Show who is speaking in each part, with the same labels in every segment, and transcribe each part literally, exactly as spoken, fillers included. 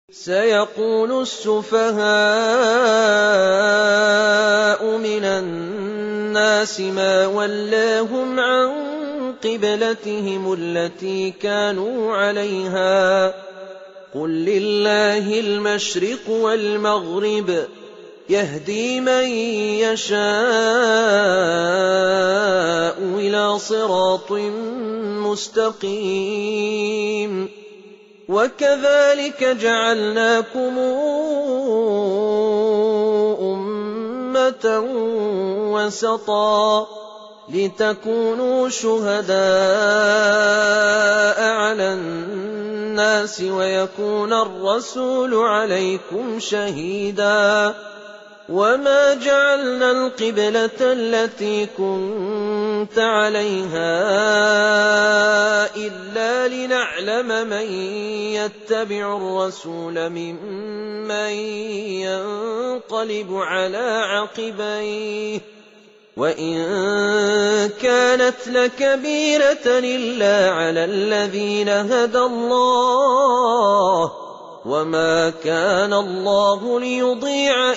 Speaker 1: سيقول السفهاء من الناس ما ولاهم عن قبلتهم التي كانوا عليها قل لله المشرق والمغرب يهدي من يشاء إلى صراط مستقيم وكذلك جعلناكم أمة وسطا لتكونوا شهداء على الناس ويكون الرسول عليكم شهيدا وما جعلنا القبلة التي كنت عليها إلا لنعلم من يتبع الرسول ممن ينقلب على عقبيه وإن كانت لكبيرة إلا على الذين هدى الله وما كان الله ليضيع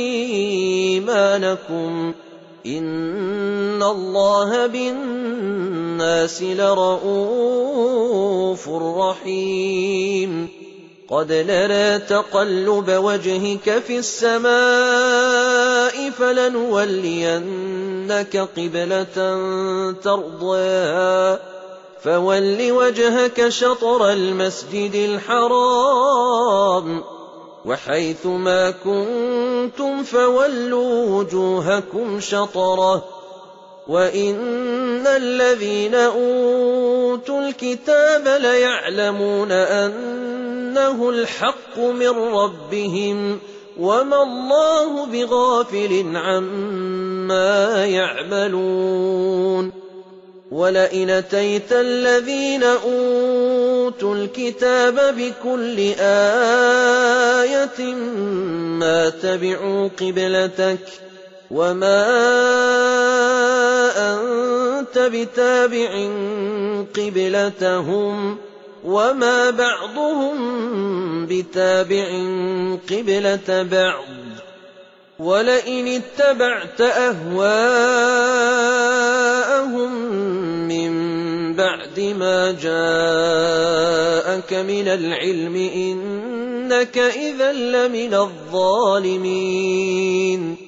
Speaker 1: إيمانكم إن الله بالناس لرءوف رحيم قد نرى تقلب وجهك في السماء فلنولينك قبلة ترضاها فول وجهك شطر المسجد الحرام وحيث ما كنتم فولوا وجوهكم شطره وإن الذين أوتوا الكتاب ليعلمون أنه الحق من ربهم وما الله بغافل عما يعملون ولئن أتيت الذين أوتوا الكتاب بكل آية ما تبعوا قبلتك وما أنت بتابع قبلتهم وما بعضهم بتابع قبلة بعض ولئن اتبعت أهواءهم من بعد ما جاءك من العلم إنك إذا لمن الظالمين